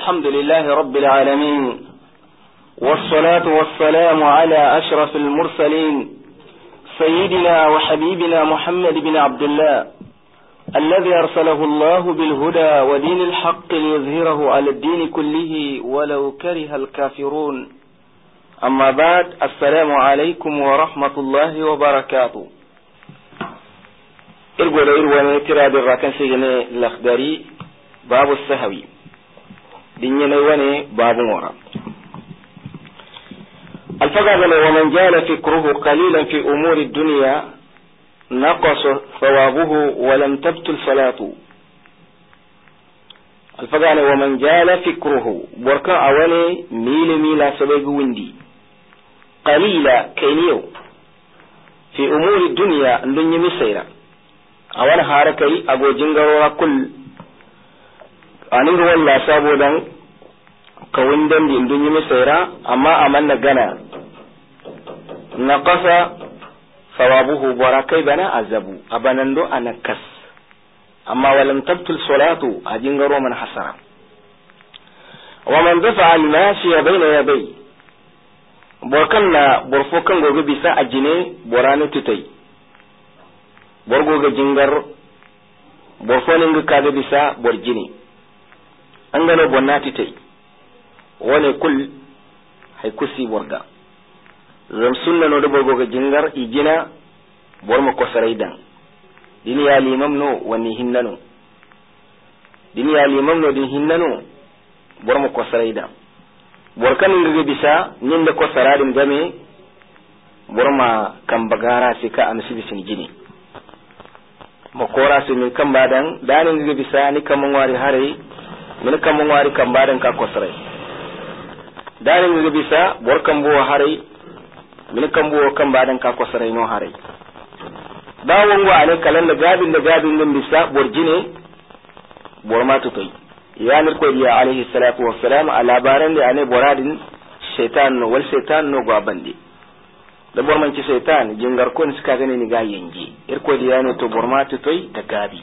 الحمد لله رب العالمين، والصلاة والسلام على أشرف المرسلين سيدنا وحبيبنا محمد بن عبد الله الذي أرسله الله بالهدى ودين الحق ليظهره على الدين كله ولو كره الكافرون. أما بعد، السلام عليكم ورحمة الله وبركاته. إرغو ترى بالراكن سيجني الأخباري باب السهوي دينينا واني باب ورا الفقر. ومن جال فكره قليلا في أمور الدنيا نقص ثوابه ولم تبطل صلاته. الفقر ومن جال فكره بركا أولي ميلا سبيق وندي قليلا كينيو في أمور الدنيا الدنيا مسيرة أولا هاركي أبو جنغرورا كل أنه والله سابو دان كوندن دي الدنيا مسيرة أما أمنا غنى نقص ثوابه بركي بنا أزبو أبنندو أنكس أما ولم تبطل صلاته أجنغرو من حسرا. ومن دفع الماشي بين يدي بركنا برفوكن غوغي بيسا أجني براني تتي borgoga jingar borfoninga kaga bisa borjini angano bonnati tay wone kul hay kusi borga zam sunna no do borgoga jingar ijina borma ko saraydan dini ya limam no woni hinnano dini ya limam no din hinnano borma ko saraydan borkan ngi bisa nyinde ko saradin game borma kambagara sika amsibi sin jini makora su min kan badan danin ga bisa ni kan wari hare min kan wari kan badan ka kosrai danin ga bisa bor kan bo hare min kan bo kan badan ka kosrai no hare dawon wa ne kalan da gabin din bisa borjine bor ma to kai ya nir ko ya alaihi salatu wassalam a labaran da ane boradin shaytan no wal shaytan no gabande da bormanci shaitan jingar kon suka gane ni ga yange irko da yana to bormatu toy da gabi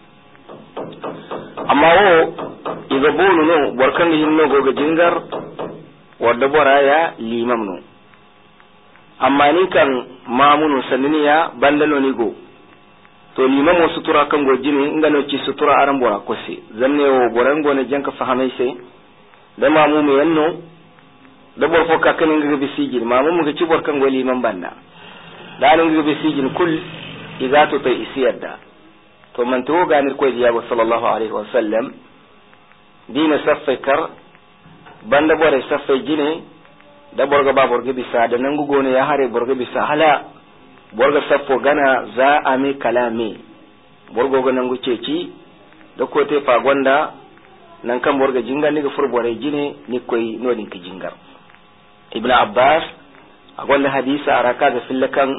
amma wo iga bonu no borkan hinno goga jingar wadda boraya limam no amma ni kan mamunu sanniya bandalo ni go to limam o sutura kan go jini ngano ci sutura aran bora kosi zanne wo boran go ne janka fahamai sai da mamu me yanno da bor fo ka kan ngi bisijin mamu mu ci bor kan wali man banda da nan ngi bisijin kul idza to tay isiyadda to man to ganir ko diya sallallahu alaihi wasallam dina saffakar banda bore saffai jine da borga ba borga bisa da nan gone ya hare borga bisa hala borga saffo gana za ami kalame borgo ga nan guceci da ko te fa gonda nan kan borga jinga ni ga furbore jine ni koy nodin ki jingar. Ibn Abbas a gwanda hadisa a raka da fillakan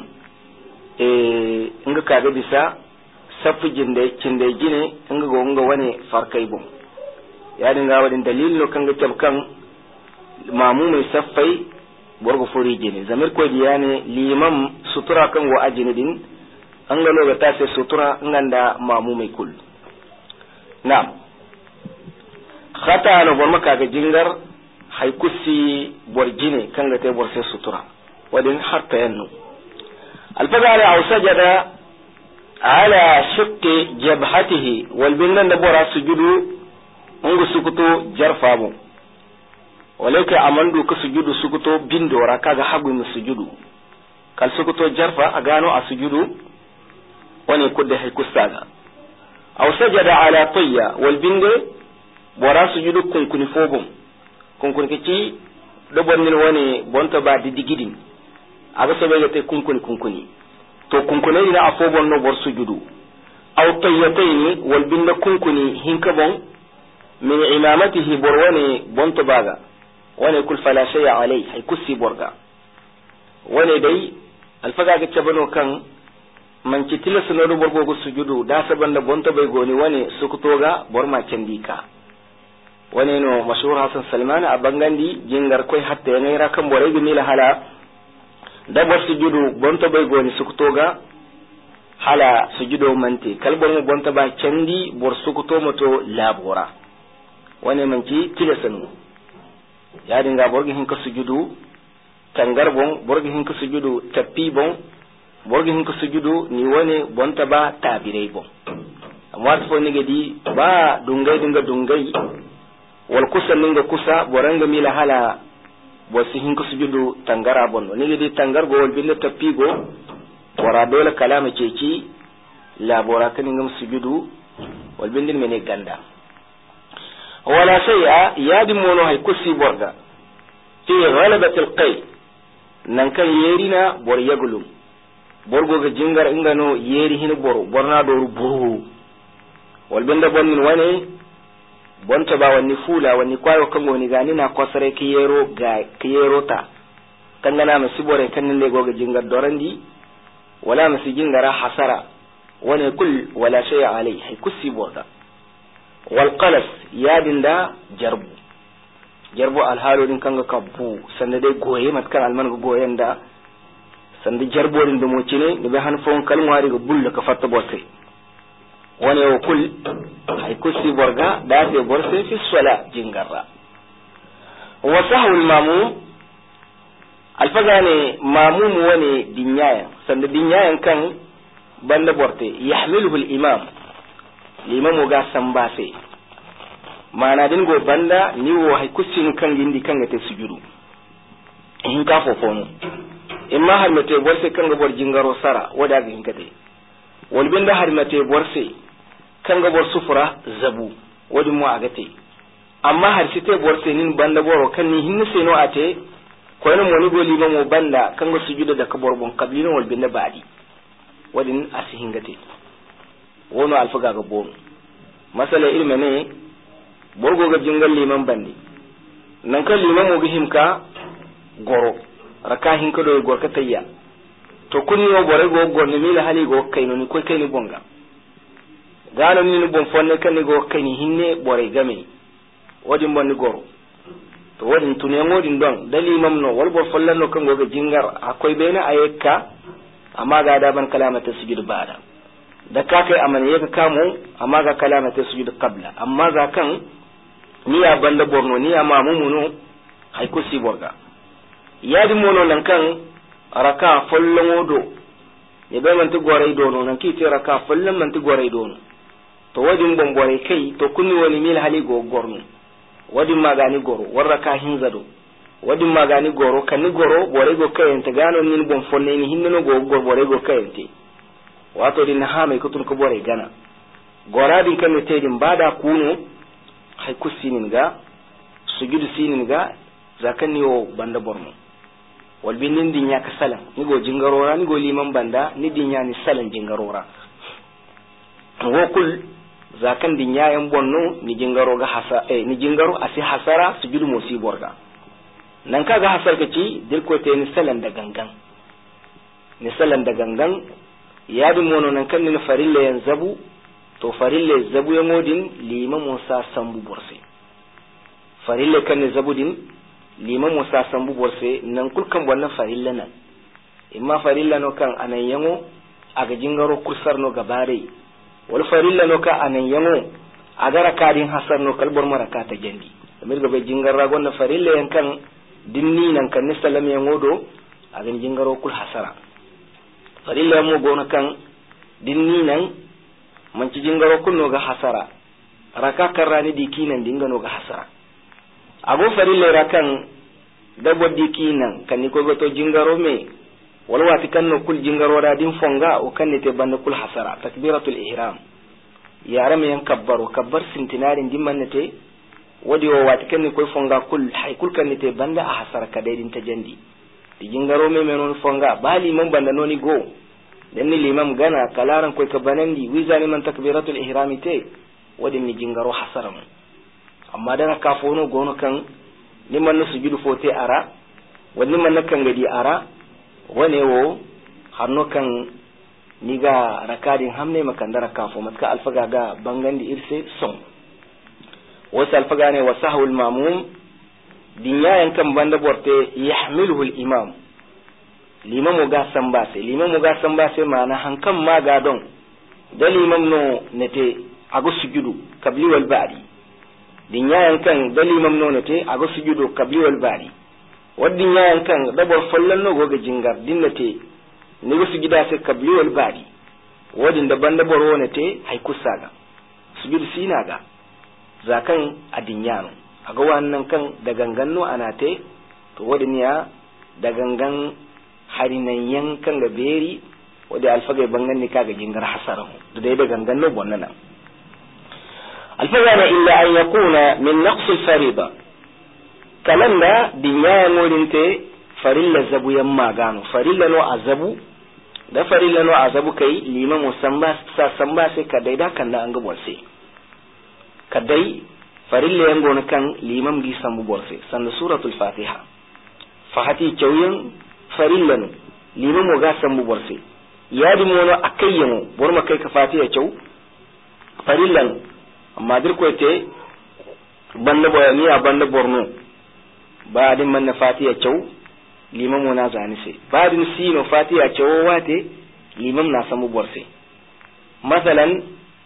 inga kaga bisa safi cinde gine inga go inga wani farkai bon ya dinga wadin dalilin kan ga tabkan mamu mai saffai borgo furi gine zamir ko diya ne limam sutura kan wa ajini din an ga loga ta sai sutura nganda mamu mai kul na'am khata no bon maka ga jingar hay kusi borjine kanga te borse sutura wadin hatta yannu alfagala aw sajada ala shiqqi jabhatihi wal binnan da bora sujudu ungu sukuto jarfamu walaka amandu ka sujudu sukuto bindora kaga hagu mu sujudu kal sukuto jarfa agano a sujudu wani kudde hay kusaga aw sajada ala tayya wal binde bora sujudu kunkuni fobum kunkun ci do bonnin woni bonto ba digidin aga so be te kunkuni to kunkune ina afo bonno bor sujudu aw tayyatayn wal binna kunkuni hinka bon min imamatihi bor woni bonto baga woni kul fala shay'a alai hay kusi borga woni dai alfaga ga tabano kan man ci tilasu no borgo go sujudu da sabanda bonto bay goni woni sukutoga borma cendika wani no mashhur Hassan Salman a bangandi jingar koy hatta yangai rakan bore bi mila hala da bor sujudu bonto bay goni sukutoga hala sujudo mante kalbor mo bonto ba candi bor sukuto moto labora wane manci tilasanu ya dinga borgi hin ka sujudu tangar bon borgi hin ka sujudu tappi bon borgi hin ka sujudu ni wane bonta ba tabirei bon amma fo ni gadi ba dungai wal kusa ninga kusa boranga mila hala bosi hin ka sujudu tangara bon ni gadi tangar go wal billa tappi go wara dole kalama ceci labora kan ngam sujudu wal bindin mene ganda wala shay'a yadi mono hay kusi borga fi ghalabatil qay nan kan yerina bor yagulum borgo ga jingar ingano yeri hin borna do buru wal binda bonnin wane bonta ba wani fula wani kwayo kango ni gani na kosare kiyero ta kangana masibore kanin le goga jingar dorandi wala masijingara hasara wane kul wala shay'a alai hay kusi borga wal qalas yadin da jarbu alhalodin kanga kabbu sanda dai goye matkan alman go goyen da sanda jarborin da mocine ne be han fon kalmari go bulla ka fatta bote wani o kul hay kusi borga da be borse fi sala jingarra wa sahul mamum alfagane mamum wani dinyayan sanda dinyayan kan banda borte yahmiluhu al-imam limamu ga sambase mana din go banda ni wo hay kusin kan gindi kan gate sujudu in ka fofono imma har mate borse kan ga bor jingaro sara wada ga hinkate wal binda har mate borse kan ga bor sufura zabu wadi mu agate amma har site borse nin banda boro kan ni hinne seno ate ko ina mo ni go limamu banda kan ga sujudu da kabor bon kablino wal binda baadi wadin asihingate wono alfaga ga bono masala ilme ne borgo ga jingal liman bandi nan kan liman mo bihimka goro raka hinka do gorka tayya to kunni o bore go gorni mila hali go kayno ni ko kayni bonga gano ni bon fonne kan ni go kayni hinne bore game wadin bonni goro to wadin tune modin don dalimam no wal bo follanno kan go ga jingar akoy bena ayekka amma ga daban kalamata sujud ba'da da ka kai amana yaka kamo amma ga kalamata sujud qabla amma za kan niya banda borno niya mamumuno hay ko si borga yadi mono nan kan raka follon odo ne be man to gore do no nan ki te raka follon man to gore do no to wadin bon bore kai to kunni woni mil hali go gorno wadin magani goro warraka hinzado wadin magani goro kan ni goro bore go kayente gano nin bon fonne ni hinno go gor bore go kayente wato din ha mai kutun ko bore gana goradin kan ne tedin bada kuno hay kusinin ga sujudu sinin ga zakan ni o banda borno wal binin din ya ka salam ni go jingarora ni go liman banda ni din ya ni salan jingarora go kul zakan din ya yan bonno ni jingaro ga hasa ni jingaro asi hasara sujudu musiborga nan kaga hasar kaci dil ko te ni salan da gangan ya bi mono nan kan ni farilla yan zabu to farilla zabu ya modin liman musa sambu borse farilla kan ni zabu din liman musa sambu borse nan kulkan wannan farilla nan imma farilla no kan anan yango aga jingaro kursar no gabare wal farilla no ka anan yango agara kadin hasar no kalbor maraka ta jandi amir gabe jingarra gonna farilla yan kan dinni nan kan ni salam ya ngodo agan jingaro kul hasara farilla mo gona kan dinni nan man ci jingaro kunno ga hasara raka karrani dikinan dingano ga hasara ago farilla rakan dabo dikinan kan ni ko goto jingaro me walwati kanno kul jingaro da din fonga o kan ni te banda kul hasara takbiratul ihram yaram yan kabbar sintinarin dimmannate wadi o wati kan ko fonga kul hay kul kan te banda a hasara kadaidin ta jandi di jingaro me menon fonga bali man banda noni go dan ni limam gana kalaran ko ka banandi wizani man takbiratul ihram te wadi ni jingaro hasara mun amma dan ka fono gono kan ni man no sujudu fote ara wani man kan gadi ara wane wo hanno kan ni ga rakadin hamne makandara kafo matka alfaga ga bangandi irse son wasu alfaga ne wa sahul mamum dinyayan kan banda borte yahmiluhu al-imam limamu ga sambase mana hankan ma ga don da limam no nete agu sujudu kabli wal ba'di dinyayan kan da limam nono te aga sujudo qabli wal ba'di wadin yayan kan da bor fallan no goga jingar dinnate ni go sujuda se qabli wal ba'di wadin da banda bor wonate hay kusaga sujud sinaga zakan adinyano aga wannan kan da ganganno anate to wadin ya da gangan harinan yankan ga beri wadda alfagai bangan ni kaga jingar hasarahu da dai da ganganno bonnana alfagana illa an yakuna min naqs al-fariida kalanda dinya ngolinte farilla zabu yamma gano farilla no azabu da farilla no azabu kai liman musamba sa samba sai kadai da kan da an ga bolse kadai farilla yango na kan liman gi sambu bolse sanda suratul fatiha fahati chawyan farilla no liman mo ga sambu bolse yadi mono akayyamo borma kai ka fatiha chaw farilla no amma dir ko te banda boyaniya banda borno baadin man na fatiha chaw limam wana zani se baadin sino fatiha chaw wate limam na samu borse masalan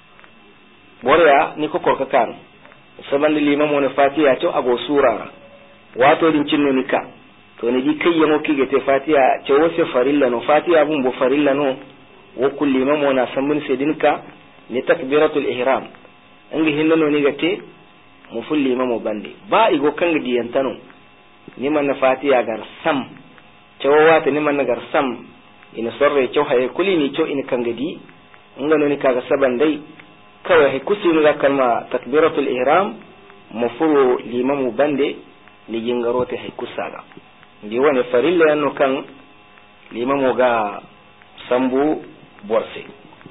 borya ni ko korka kan saban limam wana fatiha chaw ago surara wato din cinno nika to ne di kayyamo kige te fatiha chaw se farilla no fatiha bum bo farilla no wo kul limam wana samun se dinka ni takbiratul ihram angi hinno ni gate mu fulli ma mo bande ba igo kanga diyantano ni man na fatiha gar sam cewata ni man gar sam ina sorre cew haye kuli ni cew ina kanga di ngano ni kaga saban dai kawai hay kusinu da kalma takbiratul ihram mu furu limamu bande ni jingarote hay kusaga ndi woni farilla yanno kan limamu ga sambu borse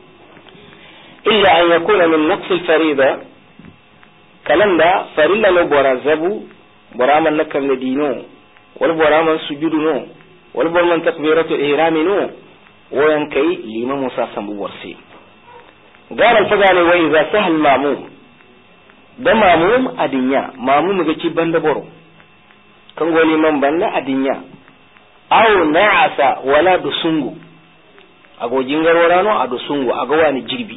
illa an yakuna min naqs al-farida kalanda farilla no bora zabu bora man nakkan ne dino wal bora man sujudu no wal bora man takbiratu ihrami no wayan kai liman musa sambu warsi garan fagane wa idza sahal ma'mum da ma'mum adinya ma'mum ga ci banda boro kan go liman banda adinya aw na'asa wala dusungu ago jingarorano ado sungu ago wani jirbi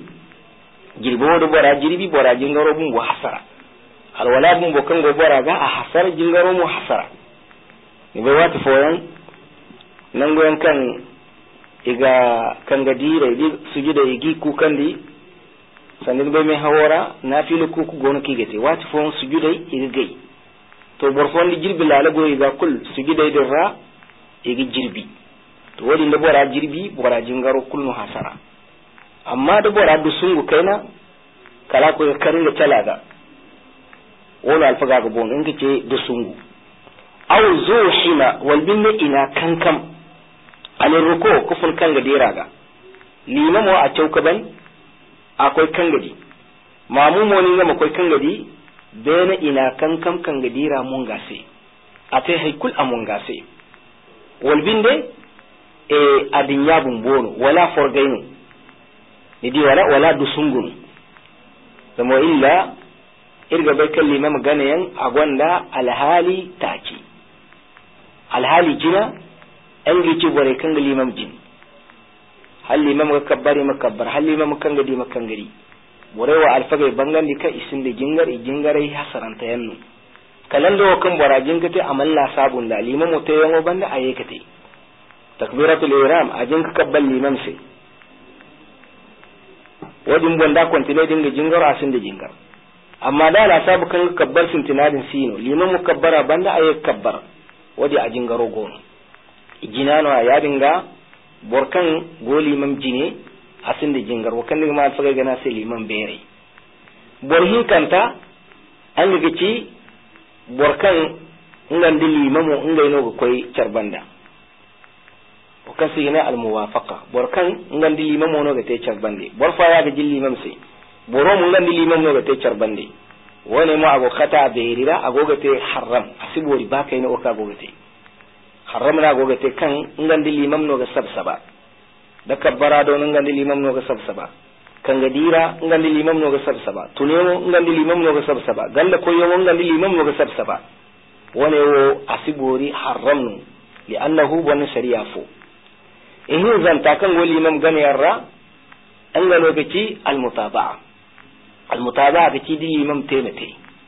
jirbi wodo bora jirbi bora jingaro bum bo hasara al wala bum bo kango bora ga a hasara jingaro mu hasara ni be wati foyan nango yan kan iga kanga dire di sujuda igi ku kandi sanin be me hawara nafilu ku ku gono kigete wati fon sujuda iga gay to bor fon di jirbi lala go iga kul sujuda dirra igi jirbi to wodi da bora jirbi bora jingaro kulnu hasara amma da bora du sungu kaina kala ko karin da talaga wala alfaga ga bon in kace du sungu aw zuhima wal binna ina kankam al ruku kufun kanga diraga limamo a chaukaban akwai kangadi mamumo ni ngam akwai kangadi bena ina kankam kanga dira mun gase ate haykul amun gase wal binde adinya bumbono wala forgainu ni di wala dusungun zamo illa irga bai kalli ma magana yan agwanda alhali taki alhali jina an gici bore kan limam jin hal limam ga kabbari makabbar hal limam kan gadi makangari bore wa alfaga bangandi ka isin da jingarai hasaranta yannu kalan da kan borajin kate amalla sabun da limam to yango banda ayekate takbiratul ihram ajin ka kabbal limam sai wajin bonda kontine dinga jingaro asin da jingar amma da la sabu kan kabbar sintinadin sino liman mukabbara banda ayi kabbar wadi a jingaro gono jinano ya dinga borkan go liman jine asin da jingar wakan dinga ma faga gana sai liman bere borhi kanta an ga ci borkan ngandi limamu ngai no ko koy charbanda o kasi ina al muwafaqa borkan ngandi limamu no ga te charbande borfa ya ga jilli mam sai boro mun ngandi limam no ga te charbande wone mo ago khata beerira ago ga te haram asibori ba kai no ka go ga te haram na go ga te kan ngandi limam no ga sabsaba da kabbara do ngandi limam no ga sabsaba kan ga dira ngandi limam no ga sabsaba tunemo ngandi limam no ga sabsaba galla koyo ngandi limam no ga sabsaba wone wo asibori haram no li annahu bani shari'a fu in zanta kan wali imam gane yarra an ga lokaci almutaba'a ga ci di imam temete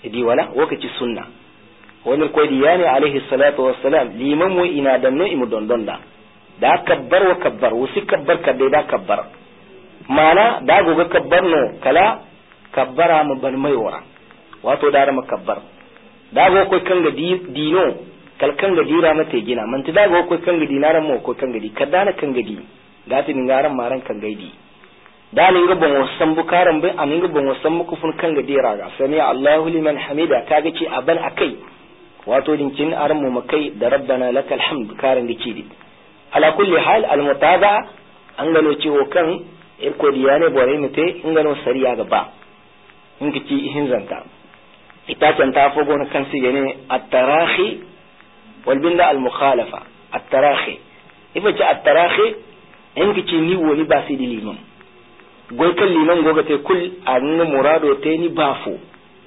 idi wala wakaci sunna wani ko di yani alaihi salatu wassalam liman mu ina danno imu dondonda da kabbar wa kabbar wusi kabbar kadai da kabbar mana da goga kabbar no kala kabbara mu ban mai wara wato da rama kabbar da go ko kanga dino kal kanga dira mate gina man da go ko kanga dinaran mo ko kanga di kadana kanga di gati ni ngaran maran kanga di dalin ga bon wasan bukaran bai amin ga bon wasan muku fun kanga dira ga sami Allahu liman hamida kaga ce aban akai wato dinkin aran mu makai da rabbana lakal hamd karan dici di ala kulli hal al mutaba an gano ciwo kan irko diyane bore mute in gano sariya gaba in kici hinzanta ita can ta fogo na kan sigane at-tarahi wal binda al mukhalafa at-tarahi ifa ci at-tarahi in kici ni woni ba sai di liman goy kan liman goga te kul an murado te ni bafo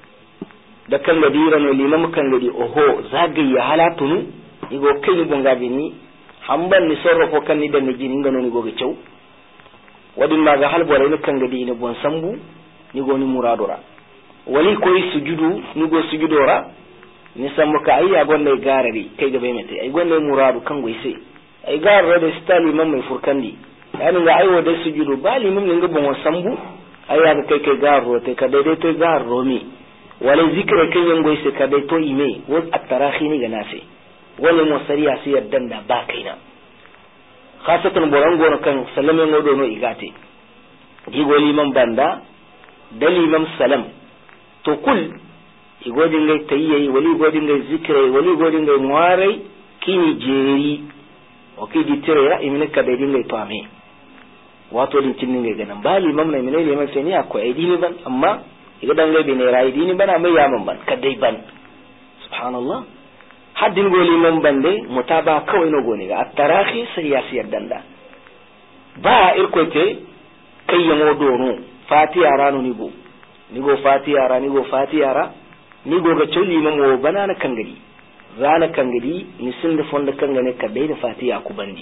da kan gadira no liman kan gadi oho zagaye halatunu igo kai ni bonga bini hamban ni sorrofo kan ni da ni jini ngano ni goga cew wadin ma ga halbore ni kan gadi ni bon sambu ni go ni muradora wali koy sujudu ni go sujudora ni sammu ka ayya gonne garari kai ga mete ay gonne muradu kan goy sai ay garare da stali man mai furkandi yani ga aywo da sujudu bali mun nga bon sambu ayya ga kai garo te ka dai to garo mi wala zikra kai yan goy sai ka dai to ime wa at-tarahi ni ga nase wala musariya sai yaddan da ba kaina khasatan borango kan sallame ngodo no igate digo liman banda dalimam salam to kul igodin ngai tayyi wali godin ngai zikrai wali godin ngai ngwarai kini jeri o kidi tirera imine ka dai ngai to ame wato din tin ngai ganan ba limam na mine liman sai ni akwai aidini ban amma igodan ngai bine rai dini bana mai yaman ban kadai ban subhanallah haddin goli man bande mutaba kawai no goni ga at-tarahi siyasiyar danda ba irkote kai yamo dono fatiha rano nigo fatiha ra nigo fatiha ra nigo ga chuli mamo banana kangadi rana kangadi ni sinda fonda kangane ka dai da fatiha ku bandi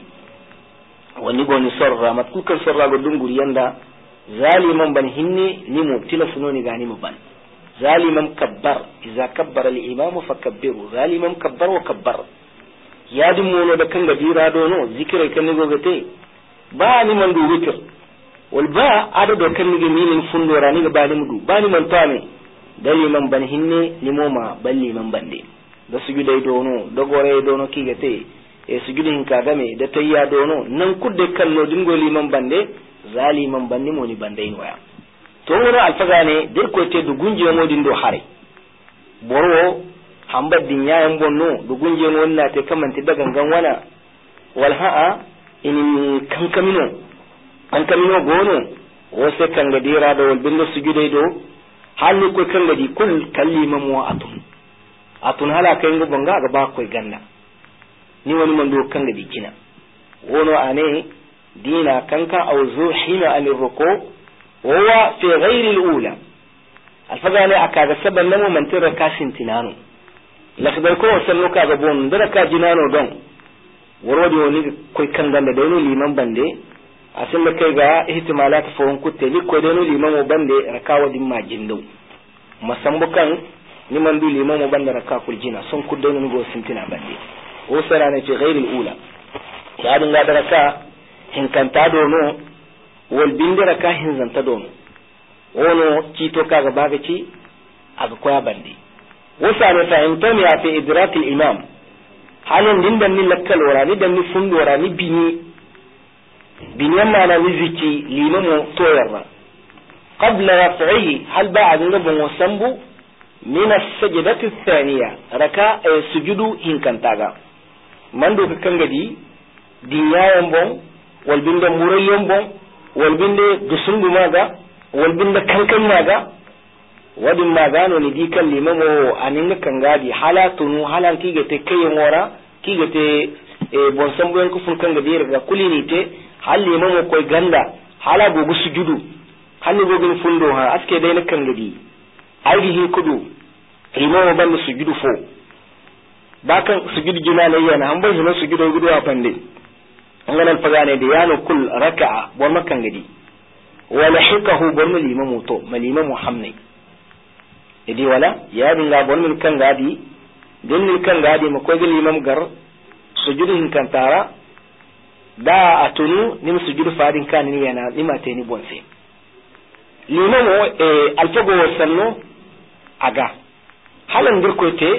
wani go ni sorra matku kan sorra go dunguri yanda zaliman ban hinne ni mu tilafuno ni gani mu ban zaliman kabbar idza kabbara al-imam fakabbiru zaliman kabbar wa kabbar ya dimono da kanga dira dono zikira kan nigo gate ba ni man du wikir wal ba adado kan ni minin fundora ni ba ni mudu ba ni man tame daliman ban hinne ni moma balli man bande da sujudai dono da gore dono kigate e sujudin ka game da tayya dono nan kudde kan no dingo liman bande zaliman banni moni bande waya to wona alfaga ne der ko te du gunje modin do hare boro hamba dinya yan bonno du gunje wonna te kamanti daga gangan wana wal haa in kankamino an kamino gono wose kanga dira do wal bindo sujudai do halu ko kanga di kul kallima mu atun hala kai ngo banga ga ba koy ganda ni wani man do kanga di kina wono ane dina kanka aw zuhina an ruku wa fi ghairi al-ula alfaga ne aka ga saban namu man tira kashin tinano lakbar ko sallu ka ga bon dara ka jinano don warwadi woni koy kanga da dai liman bande asin da kai ga ihtimalat fawon kutte ni ko dai liman mo bande rakawa din ma jindo masambukan ni man du liman mo bande rakakul jina son kudde ni go sintina bande o sara ne fi ghairi al-ula ya dinga da raka hinkanta dono wal bindira ka hinzanta dono wono cito kaga baga ci aga koya bandi wasa ne fahimta mi afi idrakil imam halin din dan ni lakkal wara ni dan ni fundora ni binyan ma na wiziki limamu toyarra qabla raf'ihi hal ba'd nabun wasambu min as-sajdati ath-thaniya raka sujudu hinkantaga mando kan gadi dinyayan bon walbinde murayyon bon walbinde dusungu maga walbinde kankan maga wadin magano ni dikan limamo aninga kangadi halatunu halan kigete kayen wora kigete bon sambuyan kufun kanga dirga kulini te hal limamo koy ganda hala gogu sujudu hanni gogu fundo ha aske dai na kangadi aidi hi kudu limamo banda sujudu fo bakan sujudu jinana yana han bai hino sujudu gudu a pande ngana alfagane da yano kul raka'a bon makan gadi wa lahiqahu bon limamu to malima muhammad idi wala ya dinga bon min kan gadi din min kan gadi ma ko gali imam gar sujudu hin kan tara da atunu nim sujudu fadin kan ni yana ni mate ni bonse limamo alfago sanno aga halan dirkote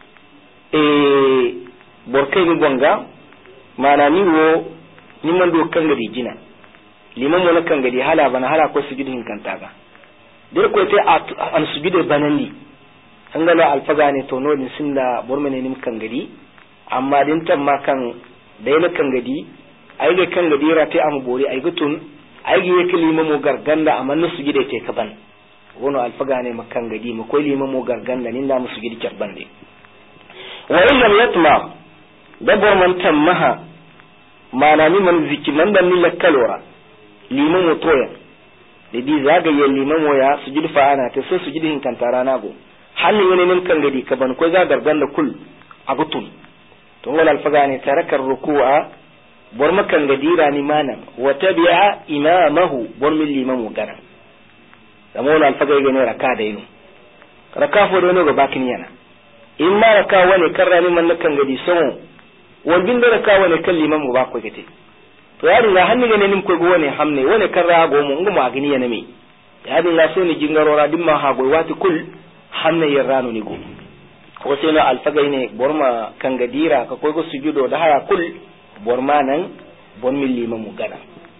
borkay ni bonga mana ni wo ni mando kangadi jina limamo na kangadi hala bana hala ko sujudu hin kan taga dirkote an sujudu banandi angala alfaga ne to no din sinda bormene nim kangadi amma din tamma kan dai na kangadi ai ga kangadi rate am bori ai gutun ai ga yake limamo garganda amma na sujudu te kaban wono alfaga ne makan gadi mu ko limamo garganda ninda mu sujudu karbande wa illam yatma dabbar man tammaha mana ni man ziki man dan ni lakalora limamo toya da di zaga ya limamo ya sujudu fa ana ta so sujudu hin kan tarana go halin wani nin kan gadi kaban ko za garganda kul agutun to wala alfaga ne tarakar ruku'a bor makan gadira ni mana wa tabi'a imamahu bor min limamu gana zamona alfaga ne raka da yino raka fo do no ga bakin yana in ma raka wani karrani man kan gadi samo wajin da raka wani kan limamu ba ko gate to ya dinga hanni ne nim ko go wani hamne wani karra go mu nguma gini yana me ya dinga so ni jingarora dimma ha go wati kul hamne yarrano ni go ko sai na alfaga ne borma kan gadira ka ko go sujudo da haya kul borma nan bon min limamu gana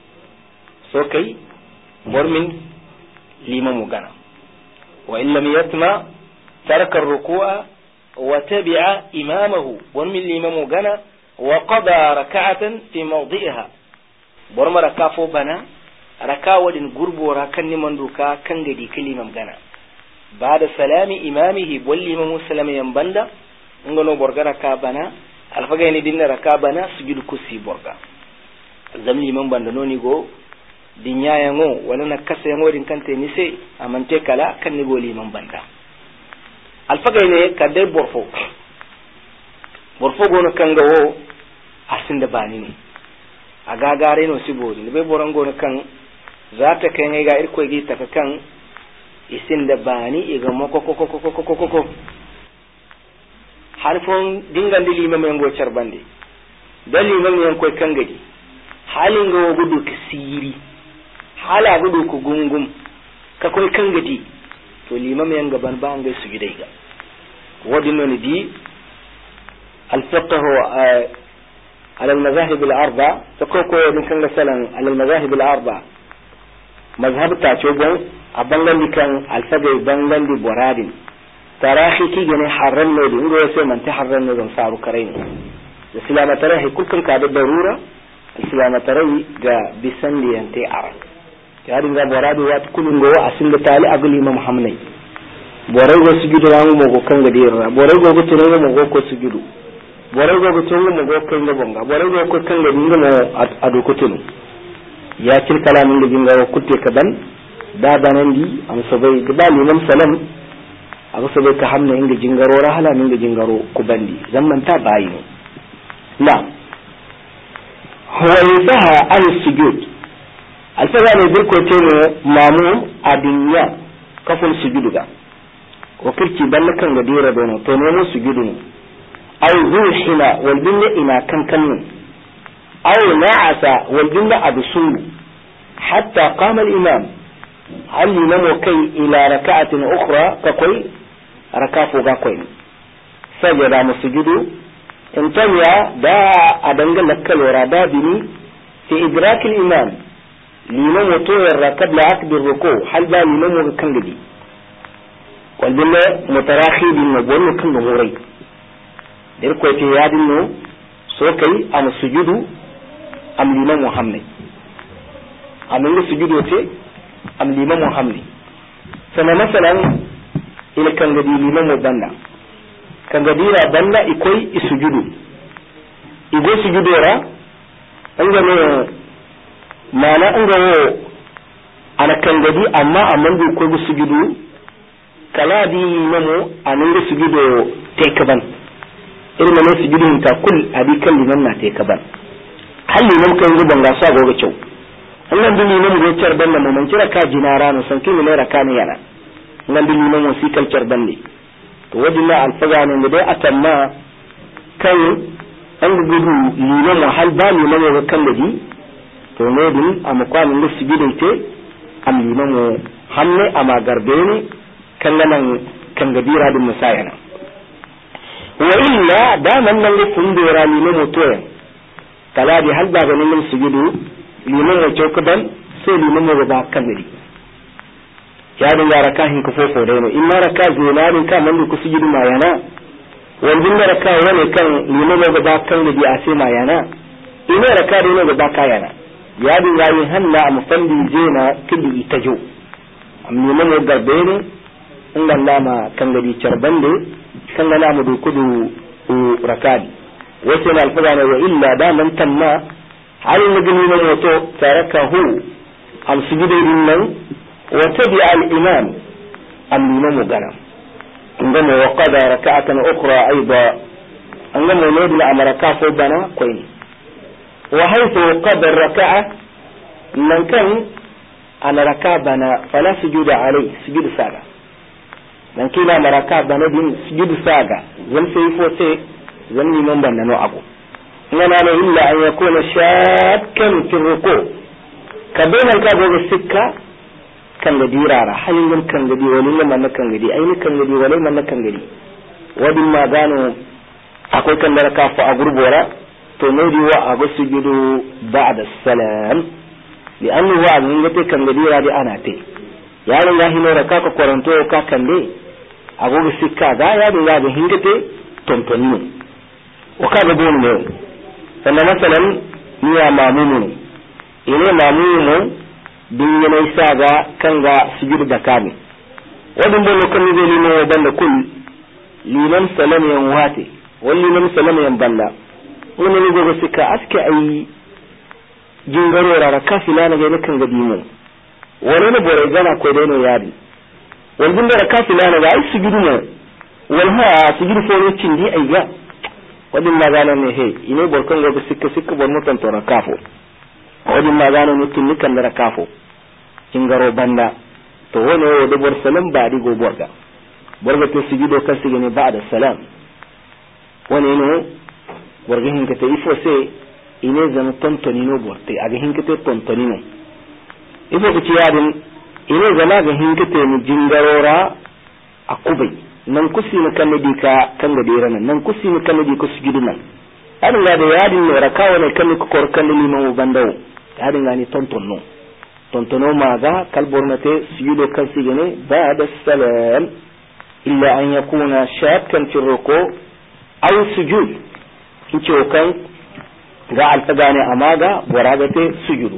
so kai bor min limamu gana wa in lam yatma taraka ar-ruku'a wa tabi'a imamahu bon min limamu gana wa qada rak'atan fi mawdi'iha borma rakafo bana rakawadin gurbora kan ni manduka kan gadi kalimam gana ba'da salami imamihi bol limamu salama yambanda ngono borgara ka bana alfaga ni dinna raka bana sujudu kusi borga zamli man banda noni go dinya yango wala na kasa yango din kante ni se amante kala kan ni go liman banda alfaga ne kadde borfo go no kanga wo asinda bani ne agagare no sibori ne be borango no kan zata kai ngai ga irko gi taka kan isinda bani iga moko ko harfon dingan dili imam yango charbande dali imam yan koy kangadi halin go gudu kasiri hala gudu ku gungum ka koy kangadi to limam yan gaban ba ngai su gidai ga wadin no di al-fiqh على المذاهب الأربع تكوكو من كان مثلا على المذاهب الأربع مذهب تاچوبون أبنغان كان الفقه بنغان دي بورادين تراخي كي جني حرم نودي انغو يسوي من تحرم نودي صاروا كرين السلامة تراخي كل كان كاد الضرورة السلامة تراخي جا بسندي انتي عرق هذا إذا بورادي وات كل انغو أسند تالي أقل إمام محمد بوريغو سجدو وانغو مغو كان غدير بوريغو بتنغو مغو كو سجدو بوريغو بتنغو مغو كان غبونغا بوريغو كو كان غدير أدو كتنو يا كل كلام اللي جنغو كتي كبن دابانندي أم سبي قبال إمام سلام aga sabai ka hamna inga jingaro rahala inga jingaro kubandi zaman ta bayi na huwa yusaha an sujud alfaga ne birko tene mamu adinya kafin sujudu ga wakilci balle kan gadira dono to ne mu sujudu aw zuhina wal binna ina kan kannu aw na'asa wal binna absulu hatta qama al imam hal namu kai ila rak'atin ukhra ka kai rakafo ga koyi sajada musujudu in tanya da adangal lakalora da bini fi idrak al imam liman wato rakab la akbir ruku hal ba liman kan gadi wanda mutarakhidin ne bonno kan murai dir ko te yadin no so kai am sujudu am liman muhammad amin sujudu te am liman muhammad sana masalan ila kangadi liman mo banda kangadira banda ikoi isujudu igo sujudora anga no mana anga wo ana kangadi amma amandu ko go sujudu kala di mamo ananga sujudo te kaban irin ne sujudu ta kul adi kan liman na te kaban halli nan kan go banga sa go ga cew annan dini nan go cer banda mo man kira ka jinara no san kin ne raka ne yana nan din liman wasikal charbande to wadina alfaga ne da atamma kan an gudu liman hal ba liman ga kan da di to ne din amakwanin da su gidaite am liman hanne ama garbe ne kan nan kan gadira din musayana wa illa da nan nan da sun dora liman mutoya kala di hal ba ga nan su gidu liman ya chaukadan sai liman ya ba kan gari ya dinga raka hin kufofo da ne in ma raka zinarin ka man ku sujudu ma yana wannan da raka wani kan liman ya ba kan gari a sai ma yana ina raka da ne ba ka yana ya dinga yin hanna a mufalli jena kidi itajo am liman ya garbe ne in Allah ma kan gari charbande kan na mu du kudu rakadi wasu na alfaga ne wa illa da man tamma halin magani ne wato tarakahu am sujudin nan wa tabi'a al-imam am liman gana ngamo wa qada rak'atan ukhra aidan ngamo ne da amaraka fo bana koyi wa haythu qada ar-rak'a man kan ana raka bana fala sujuda alai sujud saga dan kila maraka bana din sujud saga zan sai fo sai zan liman bana no abu ngana ne illa an yakuna shakkan fi ruku kabenan ka go sikka kan ga dirara hayin kan gadi wani man kan gadi ai kan gadi wani man kan gadi wadin ma gano akwai kan da ka fa a gurbora to ne riwa a go sujudu ba'da salam li annu wa min gate kan gadi radi ana te yaron ya hino raka ka koranto ka kande a go sikka ga ya dinga ga hingate tontoni wa ka ga bon ne sannan masalan niya mamumu ine mamumu din yana isa ga kan ga sujud da kame wadin bolo kan ne limo banda kul liman salam yan wate wal liman salam yan balla wani ne gogo sika aske ai jingaro rara kafila na ga kan ga dimo wani ne bore gana ko dai no yadi wal bin da kafila na ga ai sujud ne wal ha sujud fo ne cindi ai ga wadin magana ne he ine borkan gogo sikka bor mutan to rakafo wadin magana ne tun kan da rakafo cingaro banda to woni o de bor salam baadi go borga to sujudo kan sigene ba'da salam woni no borga hinka te ifo se ine zama tontonino borte aga hinka te tontonino ifo ko ciyadin ine zama ga hinka te mu jingarora akubai nan kusi na kan dika kan ga dira nan kusi na kan dika sujudu nan an ga da yadin ne rakawa ne kan ko korkan liman bandawo yadin ga ni tontonno tontono maga kalbornate sujudo kan sigene ba'da salam illa an yakuna shakkan fi ruku aw sujud kince kan ga alfagane amaga boragate sujudu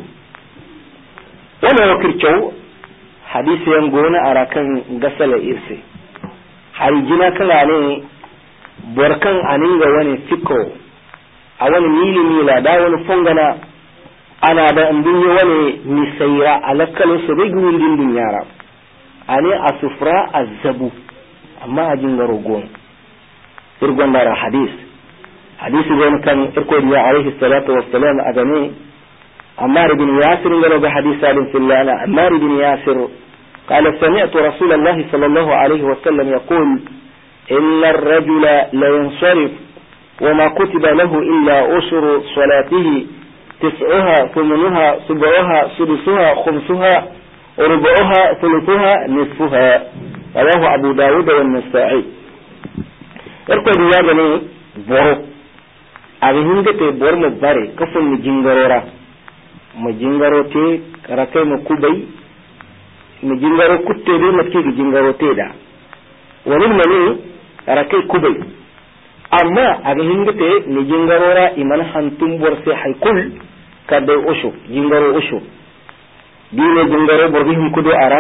wannan wakircau hadisi yan gona arakan gasala irse harijina kala ne borkan aninga wani fiko a wani mila da wani fongana ana da ndunye wani misaira alakkalin su rigwin dindin yara ane a sufra azzabu amma a jingaro gon irgon dara hadisi gon kan irko diya alaihi salatu wassalam a game ammar ibn yasir ngalo ga hadisa din fillana ammar ibn yasir قال سمعت رسول الله صلى الله عليه وسلم يقول إن الرجل لا ينصرف وما كتب له إلا أشر صلاته 9 8 7 سدسها 5 ربعها ثلثها نصفها رواه أبو داود والنسائي يقول رياضني بورو أبهندته بور مباري كفن مجنغرورا مجنغروتي كراكي مكوبي مجنغرو كتبي مكي جنغروتي دا ونمني كراكي كوبي أما أبهندته مجنغرورا إمان حنتم بورسي حيكل كده أشو جنغرو أشو دين جنغرو بربهم كدو أرى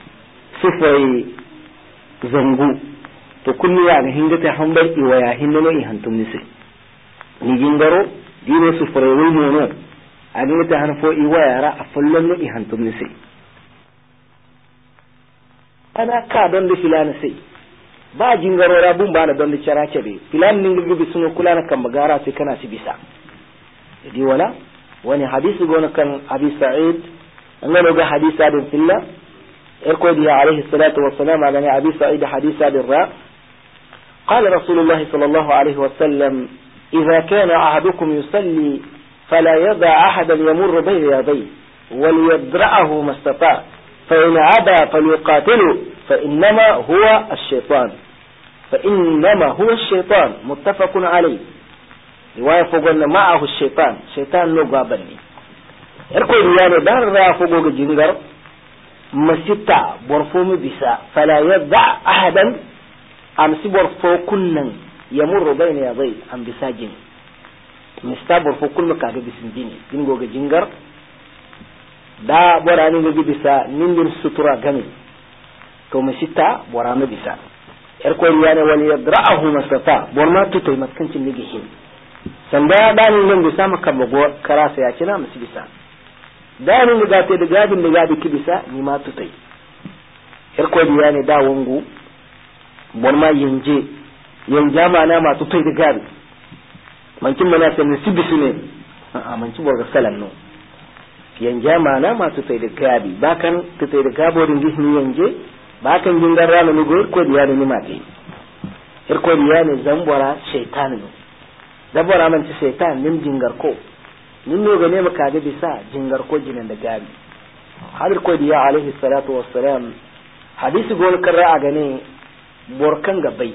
سفاي زنغو to kunni ya ga hingata hambar iwaya hinnano i hantum nise ni jingaro dine su fare wai mono a ga ta hanfo iwaya ra a fallon no i hantum nise ana ka don da filana sai ba jingaro ra bun ba na don da charace be filan nin gubi suno kula na kan magara sai kana ci bisa di wala wani hadisi gona kan abi sa'id an ga hadisa din filla إركودي عليه الصلاة والسلام على أبي سعيد حديث بالراء قال رسول الله صلى الله عليه وسلم إذا كان أحدكم يصلي فلا يدع أحدا يمر بين يديه وليدرعه ما استطاع فإن عبى فليقاتله فإنما هو الشيطان متفق عليه. رواية فوقنا معه الشيطان نوغا بني إركودي يعني دار فوق جنجر مسيطة برفوم بسا فلا يدع أحدا أمسي برفو كنن يمر بين يديه أم بسا جن مستابر فوق كل مكاك بسن جيني جنغوغ جنجر دا براني نجي بسا نندن سترا غني تو مسيطة برامي بسا إركودي يعني وليدرعه مسطا برما تتوي متكنش نجي حين سندا داني نجي بسا مكبغو كراسة يأتنا مسي بسا dani ni gate da gadin da gadi kibisa ni ma tutai irko diya ne da wangu bon ma yanja mana ma tutai da gadi mankin mana sai sibisu ne a manki borga salan no yanja mana ma tutai da gadi bakan tutai da gabo din gihni yanje bakan jingar rana ni go irko diya ne ni ma tai irko diya ne zambora shaytan ne dabora man ci shaytan nim jingar ko nin no gane maka da bisa jingar ko jinan da gabi hadir ko diya alaihi salatu wassalam hadisi gol karra a gane borkan gabai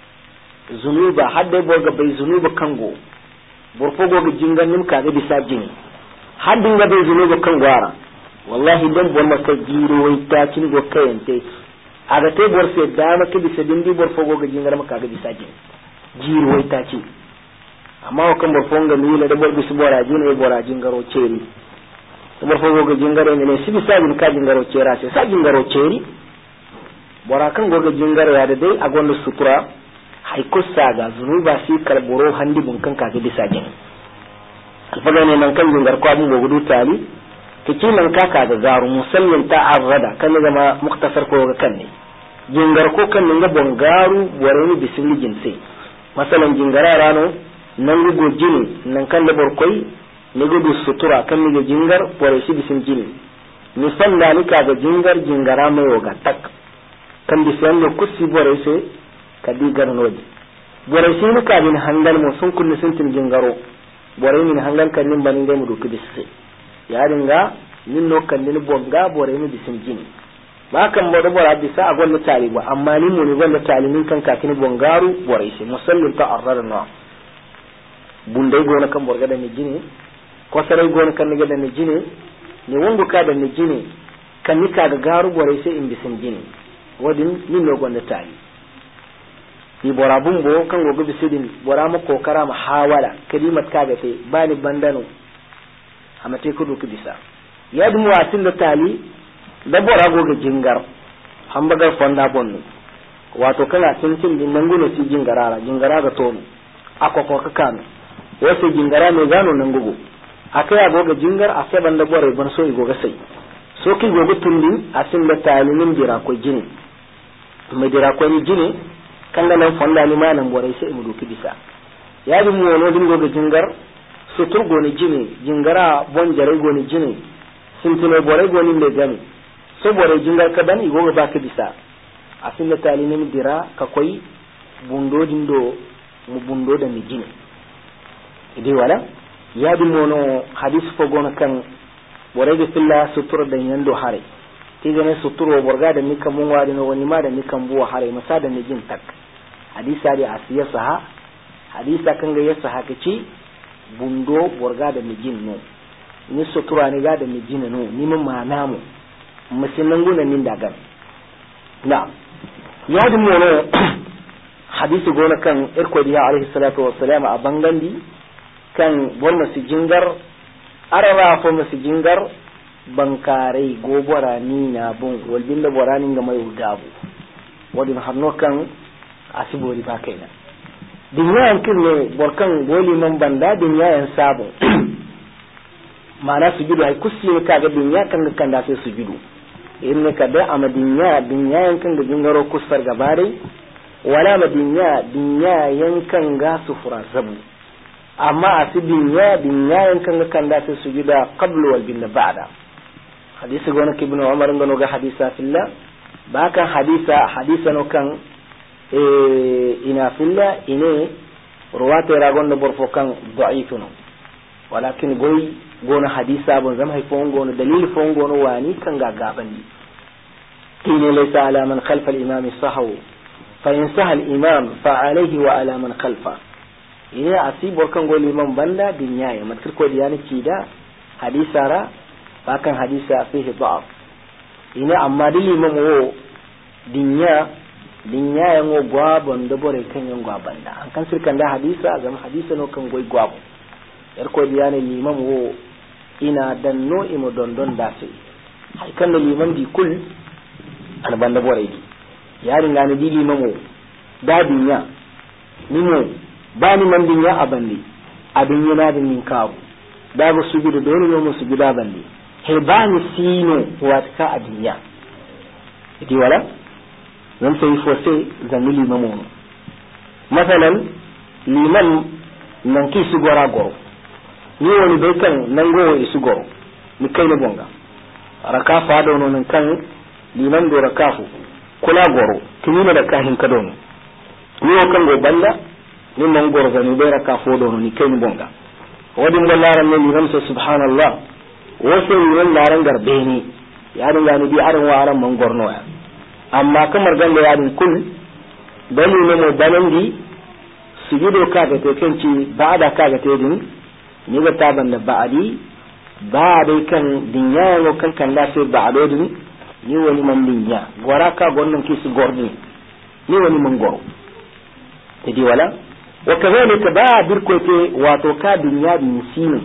zunuba hadda bor gabai zunuba kango borfo go jingar nim ka da bisa jini haddin gabai zunuba kan gwara wallahi dan bor maka jiro wai ta cin go kayante aga te bor se da maka bisa dindi borfo go jingar maka da bisa jini jiro wai ta ci amma wa kan barfonga ni da bar bisu boraji ne boraji ngaro ceri to barfongo ga jingare ne sibi sabin ka jingaro cera sai sa jingaro ceri bora kan goga jingare ya da dai a gonda sutura haiko saga zunuba si karboro handi bun kan ka ga bisa jin alfaga ne nan kan jingar ko abun gogudu tali kici nan ka ga garu musallin ta arrada kan ga ma muktasar ko ga kan ne jingar ko kan ne ga bongaru bore ni bisin jinse masalan jingara rano nan go jini nan kan da barkoi ne gudu sutura kan ne jingar bore shi bisin jini ni sanda ni ka ga jingara mai yoga tak kan bisan da kusi bore sai ka digar noji bore shi ni ka bin hangal mo sun kunni sun tin jingaro bore ni hangal kan nin banin ga mu duki bisse ya dinga nin no kan nin bonga bore ni bisin jini ba kan mo da bora bisa a gwanda tare ba amma ni mu ne gwanda tare nin kan kakin bongaru bore shi musallin ta arrarna bundai gona kan borga da ni jini ko sarai gona kan niga da ni jini ne wongo ka da ni jini kan nika ga garu bore sai in bisin jini wadin nin no gonda tayi ni bora bumbo kan go bisidin bora ma kokara ma hawala kalimat ka ga te bani bandano amate ko duki bisa yadu mu atin da tali da bora go ga jingar hambaga fonda bonno wato kana cincin din nan gulo ci jingara ga tonu akoko ka kanu wasu jingara mai gano nan gugu akai agoga jingar a sai banda bore ban so igoga sai so ki gogo tundi asin da talinin dira ko jini mai dira ko ni jini kan nan fonda ni manan bore sai mu duki bisa ya bi mu wono din goga jingar so turgo ni jini jingara bon jare go ni jini sintino bore go ni le gani so bore jingar ka ban igoga ba ka bisa asin da talinin dira ka koi bundo dindo mu bundo da ni jini idi wala ya bi mono hadis fo gona kan bore be filla sutura da yando hare ti gane suturo borga da nikan mun wari no wani ma da nikan buwa hare masa da ni jin tak hadisa da asiya saha hadisa kan ga yasa haka ci bundo borga da ni jin no ni sutura ni ga da ni jin no ni mun ma namu musulman gona nin da gan na ya bi mono hadisi gona kan irkodiya alaihi salatu wassalam a bangandi kan bol masu jingar arara fo masu jingar bankare gobora ni na bun walbin da borani ga mai dabu wadin harno kan asibori ba kaina dinyan kin ne borkan goli man banda dinyan sabo mana su gidu ai kusi ne kaga dinya kan da sai su gidu in ne kada amadinya dinyan kan da jingaro kusar gabare wala dinya yankan ga su furazabu amma a su dinya yankan kan da sai su gida qablu wal bin ba'da hadisi gona ke ibn umar ngono ga hadisa fillah baka hadisa no kan ina fillah ine ruwata ragon da borfo kan da'ifun walakin goy gona hadisa bon zama hay fon gona dalil fon gona wani kan ga gabani ine laysa ala man khalfa al-imam sahaw fa in saha al-imam fa alayhi wa ala man khalfa ine asibor kan gol imam banda dinyaye matkir ko diyani kida hadisa ra bakan hadisa fihi da'af ine amma dili imam wo dinya yango gwabon da bore kan yan gwabanda an kan sirkan da hadisa zama hadisa no kan goy gwabo yar ko diyane limam wo ina danno imo dondon da sai hay kan da limam di kul an banda bore di yari ngani di limam wo da dinya nimo bani man dinya abandi abin yana da nin kawo da ba su gudu dole ne mu su guda bandi he bani sino watka adinya idi wala nan sai fose zami limamu masalan liman nan ki su gora goro ni wani bai kan nan gowa isu goro ni kai ne bonga rakafa da nan kan liman do rakafu kula goro tuni da kahin ka don ni o kan go balla ni man goro ga ni bai rakafo do ni kai ne bonga wadin wallaran ne liman subhanallah wasu liman laran garbe ni ya dinga ni bi aran wa aran man gorno ya amma kamar ganda yarin kul dani ne mo balandi sujudo kaga to kanci ba'da kaga to din ni ga taban da ba'adi ba dai kan dinya no kan kan da sai ba'do din ni wani man dinya gora ka gonnan ki su gorni ni wani man goro tedi wala wa kadhalika ba birko te wato ka dinya din sinin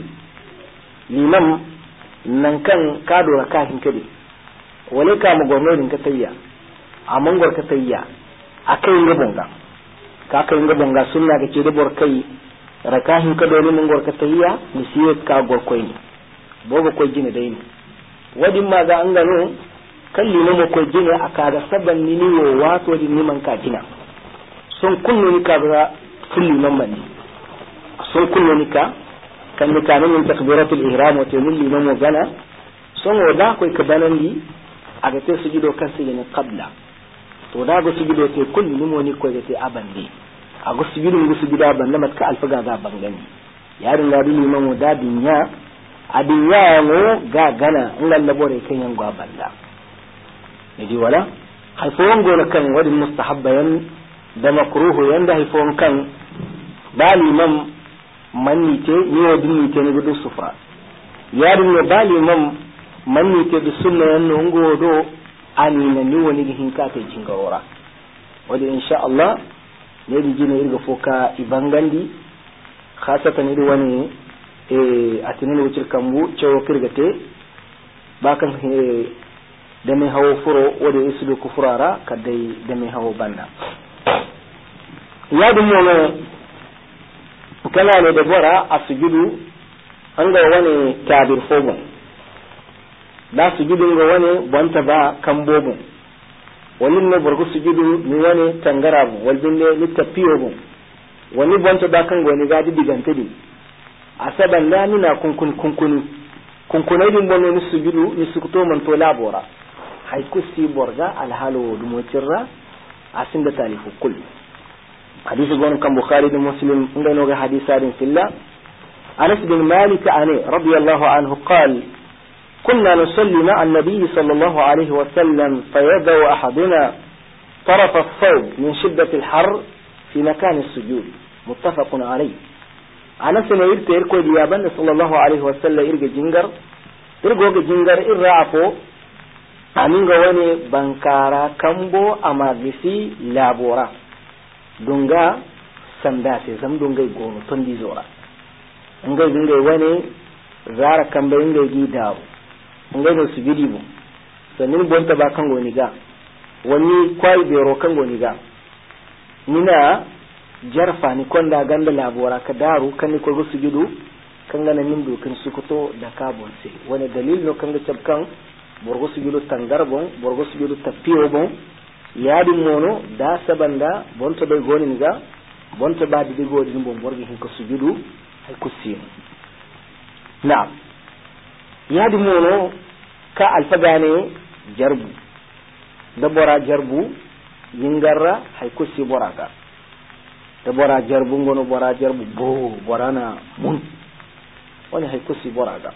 liman nan kan ka dora kafin kade wale ka mu gorno din ka tayya a mangor ka tayya akai ngabonga ka kai ngabonga sunna ga ce da bor kai rakahin ka dole mangor ka tayya misiyat ka gor koy ni bobo koy jine dai ni wadin ma ga an gano kalli ne mo koy jine aka da saban ni ni wo wato di ni man ka jina son kunno ni ka ga kulli man man son kunno ni ka kan ni kana min takbiratul ihram wa tulli man mo gana son wada koy ka banandi aga te sujudo kan sai ne qabla to da go sujudo te kulli ni moni ko te abandi ago sujudo ngu sujuda banda matka alfaga ga bangani yarin ga dini mamu da dinya adinya no ga gana ngal labore kan yan go banda idi wala haifon go kan wadi mustahabba yan da makruhu yanda haifon kan bali mam manni te ni wadi ni te ni gudu sufa yarin ne bali mam manni te bi sunna yan no ngodo ani na ni wani gihin ka ta jingarora wanda insha Allah ne di jina irga foka ibangandi khasatan iri wani atinin wucir kambu cewa kirgate bakan da mai hawo furo wanda isu da kufurara kadai da mai hawo banda ya dun yana kana ne da bora a sujudu an ga wani tabir fogon da sujudin ga wani banta ba kan bobo wani ne burgu sujudu ni wani tangarabu waljin ne ni tafiyo wani banta ba kan wani gadi digante di asaban da ni na kunkunai din bono ni sujudu ni sukuto man to labora hay kusi borga alhalu dumo cirra asinda talifu kul hadisi gon kan bukhari da muslim ngano ga hadisa din fillah anas bin malik ane radiyallahu anhu qala كنا نصلي مع النبي صلى الله عليه وسلم فيدعو أحدنا طرف الثوب من شدة الحر في مكان السجود متفق عليه أنا سنيرت إركو ديابان صلى الله عليه وسلم إرقى جنجر إرعفو أمين غواني بانكارا كمبو أماغسي لابورا دونغا سنداسي زم دونغا يقولوا تندي زورا نغا جنجر واني زارا كمبو إنغا يداو ngai no sujudi bu sanin bonta ba kan goni ga wani kwai bero kan goni ga nina jarfa ni konda ganda labora ka daru kan ni ko sujudu kan gana min do kan sukuto da kabon se wani dalil no kan ga tabkan borgo sujudu tangarbon borgo sujudu tapiyo bon yadin mono da sabanda bonta bai goni ga bonta ba di godi bon borgo hin ko sujudu hay kusin na'am yadin mono ka alfagane jarbu da bora jarbu yingarra hay kusi boraga da bora jarbu ngono bora jarbu bo borana mun wani hay kusi boraga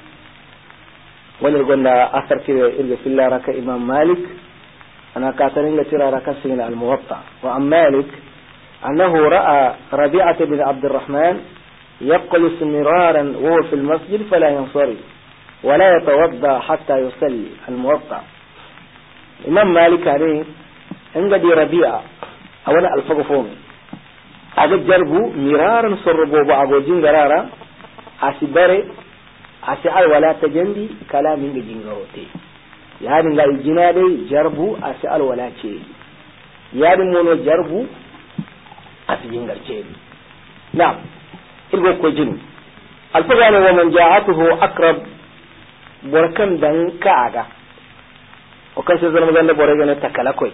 wani gonda asar kire irga fillara ka imam malik ana katarin ga tirara ka sina al muwatta wa am malik annahu ra'a rabi'ah bin abd الرحمن يقلس مرارا وهو في المسجد فلا ينصرف ولا يتوضا حتى يصلي الموضع امام مالك عليه ان دي ربيعه اولا الفقفون هذا جربو مرارا صربو بابو جنغرارا اسبره اسال ولا تجندي كلام من جنغروتي يعني لا الجنادي جربو اسال ولا شيء يعني مونو جربو اسجنغرتي نعم irgo ko jini alfagane wa man ja'atuhu aqrab borkan dan kaaga o kan sai zalma ganda bore gane takala koy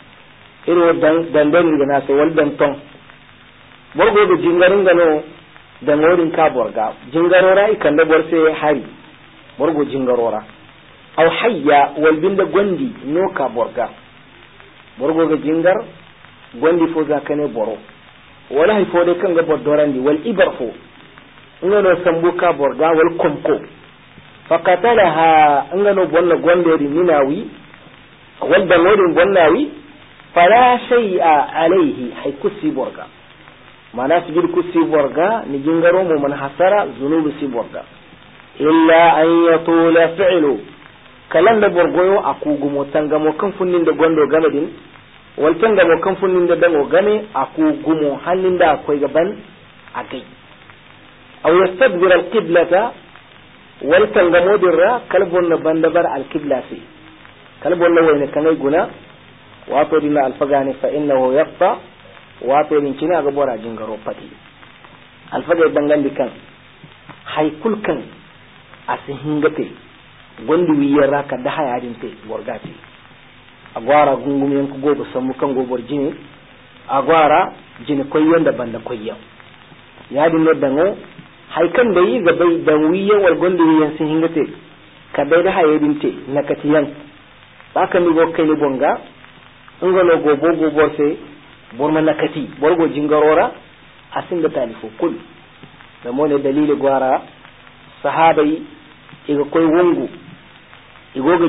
iro dan gana so wal dan ton borgo do jingarin gano da ngorin ka borga jingarora ikan da borse hari borgo jingarora aw hayya wal binda gondi no ka borga borgo ga jingar gondi fo za kane boro wala hay fode kan ga bodorandi wal ibarfu ngano sambuka borga wal komko fakatalaha ngano bonna gonderi minawi wal danodin bonnawi fala shay'a alayhi hay kusi borga mana sigir kusi borga ni jingaro mo man hasara zunubu si borga illa an yatula fi'lu kalan da borgoyo akugumo tangamo kan funnin da gondo gamadin waltan da kan funnin da dango game aku gumo halin da akwai gaban akai aw yastadbir alqiblata waltan da modirra kalbon na bandabar alqibla sai kalbon na wayne kanai guna wato dinna alfagani fa innahu yaqta wato din kina ga bora jingaro fati alfaga dangandi kan haykul kan asihingate gondi wiyara ka da hayadin te borgati agwara gungumen ku gogo sammu kan gobor jini agwara jini koyon da banda koyon ya dinno dango haikan da yi ga bai dan wiye wal gondi wiyan sun hingate ka bai da hayedin te na katiyan baka mi go kai ni bonga ngolo gobo gobor se borma nakati borgo jingarora asin da talifo kul da mo ne dalili gwara sahabai iga koy wongu igoga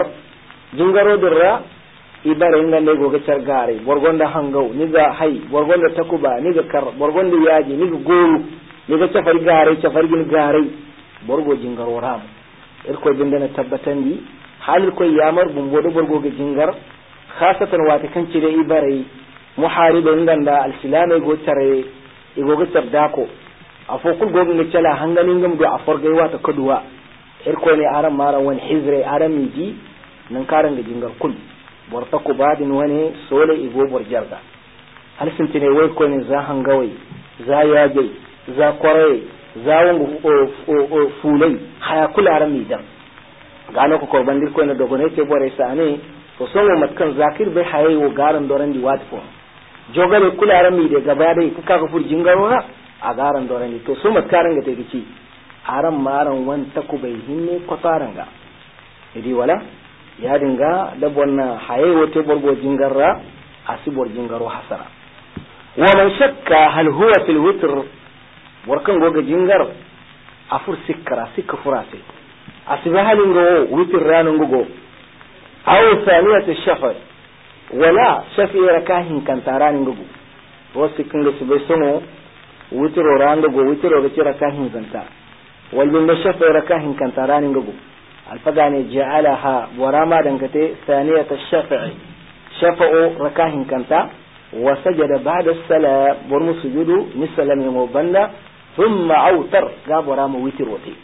jingaro dirra ibare ngande goga chargare borgonda hangaw niga hay borgonda takuba niga kar borgonda yaji niga goru niga chafari gin gare borgo jingaro ram irko bindana tabbatandi halil koy yamar bumbodo borgo ga jingar khasatan wata kanci da ibare muharibe nganda alsilame go tare igoga tabdako afokul goga ngicala hanganin ngam do aforgai wata kaduwa irko ne aran mara wani hizre aran miji nan karan ga jingar kul borta ko badin wani sole igo bor jarga hal sintine wai ko ne za hangawai za yaje za kore za wangu fulai haya kula aran midan gano ko bandir ko ne dogone ke bore sane to songo matkan zakir bai haye wo garan doran di watfo jogale kula aran mi de gaba dai kuka ga fur jingaro ha a garan doran di to so matkaran ga tegici aran maran wan takubai hinne kotaranga idi wala ya dinga da bonna haye wote borgo jingarra asibor jingaro hasara wa man shakka hal huwa fil witr warkan goga jingar afur sikra furase asiba halin go witr ranan go aw thaniyat ash-shafar wala shafi rakahin kan taranin go wasu kin ga sibai sono witr ran go witr ga tira kahin zanta wal bin shafi rakahin kan taranin go alfagane ja'alaha warama dangate thaniyat ash-shafi'i shafa'u rakahin kanta wa sajada ba'da as-salam burmu sujudu misalami mo banda thumma awtar ga warama witir wati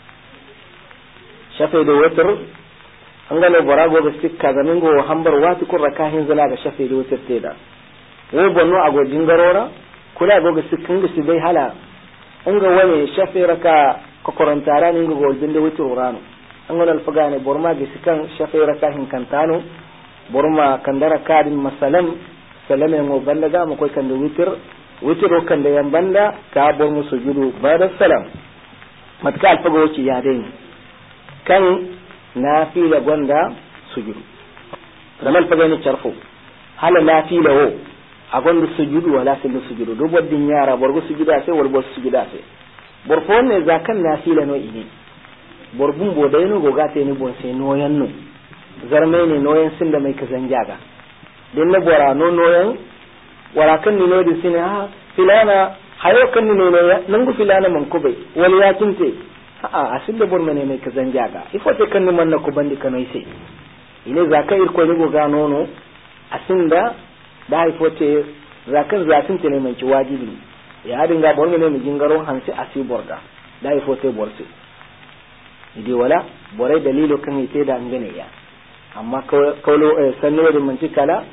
shafi'i do witir angalo borago ga sikka zamingo hambar wati kun rakahin zala ga shafi'i do witir teda wo bonno ago jingarora kula go ga sikkin ga sibai hala unga wani shafi'i raka kokorantara ningo go binde witir urano angol alfagane borma ge sikan shafira kahin kantano borma kandara kadin masalam salame mo banda ga mo koy kande witiro kande yan banda ka bormu sujudu bada salam matka alfago ci ya dai kan nafila gonda sujudu ramal fagani charfo hala nafila wo agonda sujudu wala sin sujudu do boddin yara borgo sujuda sai wal bos sujuda sai borfo ne zakan nafila no ini borbun bodai no gogate ni bon sai noyan no zarmai ne noyan sin da mai kazan jaga din na bora no noyan wala kan ni no di sin ha filana hayo kan ni no nangu filana man ko bai wal ya tinte a asin da bor mane mai kazan jaga ifote kan ni man na ko bandi kanai sai ine zakai irko ni goga nono asin da ifote zakan zatin tene man ci wajibi ya dinga bor mane mi jingaro hansi asi borda da ifote borse idi wala borai dalilo kan ite da ngane ya amma kawlo sanno da man ci kala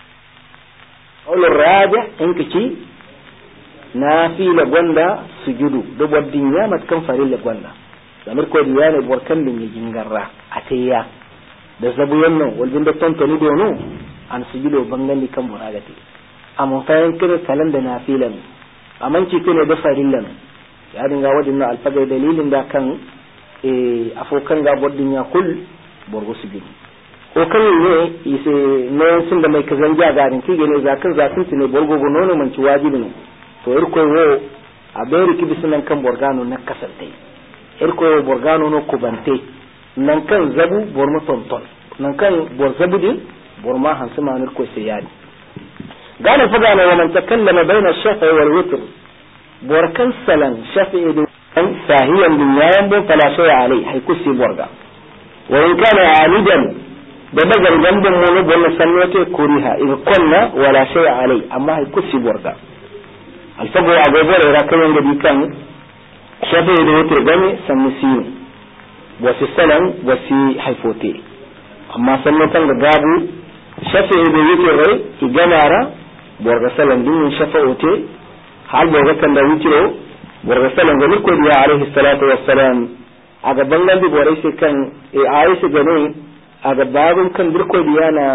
qawlu raji in kici nafila gonda sujudu do boddin ya matkan farilla gonda zamir ko diya ne borkan bin jingarra atayya da zabuyan nan walbin da tantani do no an sujudo bangandi kan buragati amma fayan kire kalan da nafilan amman ci kine da farillan ya dinga wadin alfaga dalilin da kan afokan ga boddin ya kul borgo sujudu ko kan ne ise non sun da mai kazan jagarin ki gene zakin ne borgo go nono man ci wajibi ne to irko wo a beri kibisinan kan borgano na kasante irko wo borgano no kubante nan kan zabu bormo tonton nan kan bor zabu din borma hansu manir ko sai yani gane faga ne wannan takallama baina shafi'i wal witr borkan salan shafi'i da sahiyan dunyayan bo fala shay alai hay kusi borga wa in kana alidan da daga gandun mu ne borna sannote kuriha in kunna wala shay alai amma hay kusi borga alfago agogore rakayen da bikan shafi'i da witr gane sannisini wasu salan wasu haifote amma sannan da gabu shafi'i da yake rai igamara borga salan din shafa'ote har borga kan da witro borga salan ga liko biya alaihi salatu wassalam a gaban nan da borai sai kan aisha gane a gaban kan dirko biya na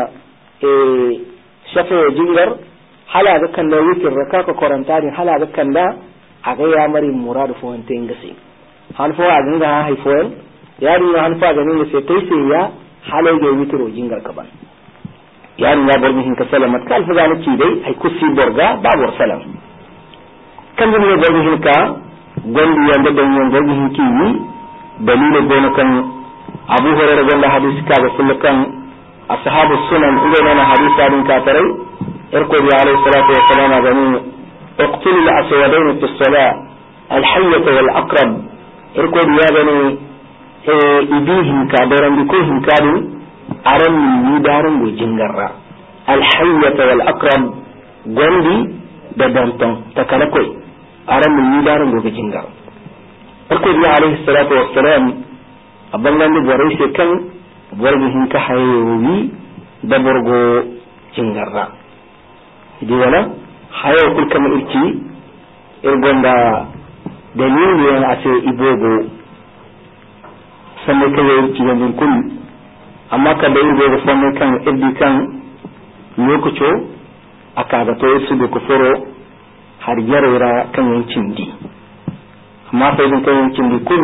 shafa'o jingar hala ga kan da witr raka ka koranta ne hala ga kan da a ga ya mari muradu fo wante ngasi han fo a ganga haifoyen yarin ya hanfa ganin da sai kai sai ya halai ga witro jingar kaban yarin ya bar mihin ka salamat kal fa zalunci dai ai kusi borga babu salam kan ne bar mihin ka gondi yanda da yan bar mihin ki ni dalilin gona kan Abu Hurairah ganda hadisi ka ga sunan ashabu sunan idan na hadisi din ka tarai irko bi alaihi salatu wassalam ganin اقتل الاسودين في الصلاه الحيه والاقرب irko ya gani ibihim ka daran bi ko him kadin aran ni daran go jingarra al hayyata wal aqrab gondi da danton takala koy aran ni daran go jingar ko bi alayhi salatu wassalam abangan ni boray se kan borgo hin ka hayowi da borgo jingarra idi wala hayo kul kam irki irgonda dalili yana ase ibogo sannan kai yayin ci yanzu kun amma ka da yin gobe sannan kan ibdi kan lokaco aka ga to su da kufuro har yarira kan yancin di amma sai din kan yancin di kun